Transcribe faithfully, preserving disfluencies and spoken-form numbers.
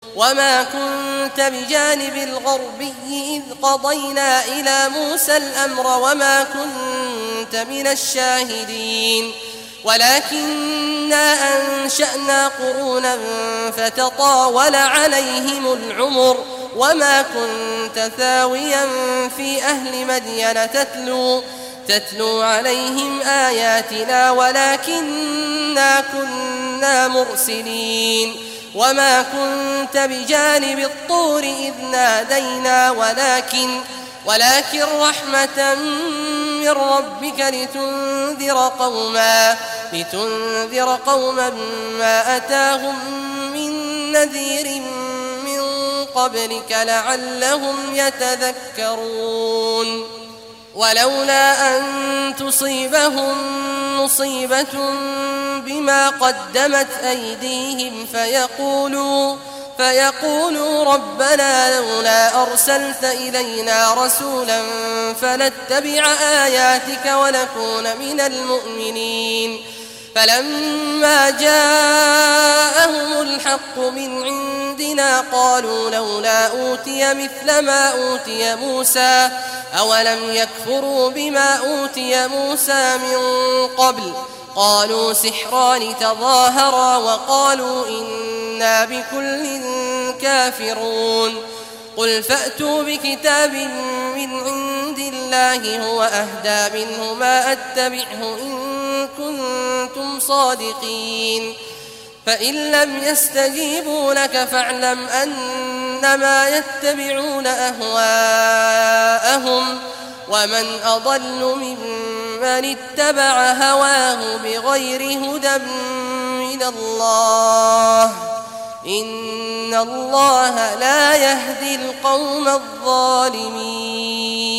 وما كنت بجانب الغربي إذ قضينا إلى موسى الأمر وما كنت من الشاهدين ولكننا أنشأنا قرونا فتطاول عليهم العمر وما كنت ثاويا في أهل مدين تتلو تتلو عليهم آياتنا ولكننا كنا مرسلين وما كنت بجانب الطور إذ نادينا ولكن ولكن رحمة من ربك لتنذر قوما لتنذر قوما ما أتاهم من نذير من قبلك لعلهم يتذكرون ولولا أن تصيبهم مصيبة بما قدمت أيديهم فيقولوا فيقولوا ربنا لولا أرسلت إلينا رسولا فنتبع آياتك ونكون من المؤمنين فلما جاءهم الحق من عندنا قالوا لولا أوتي مثل ما أوتي موسى أولم يكفروا بما أوتي موسى من قبل قالوا سحران تظاهرا وقالوا إنا بكل كافرون قل فأتوا بكتاب من عند الله هو أهدى منه ما أتبعه إن كنتم صادقين فإن لم يستجيبوا لك فاعلم أنما يتبعون أهواءهم ومن أضل ممن اتبع هواه بغير هدى من الله إن الله لا يهدي القوم الظالمين.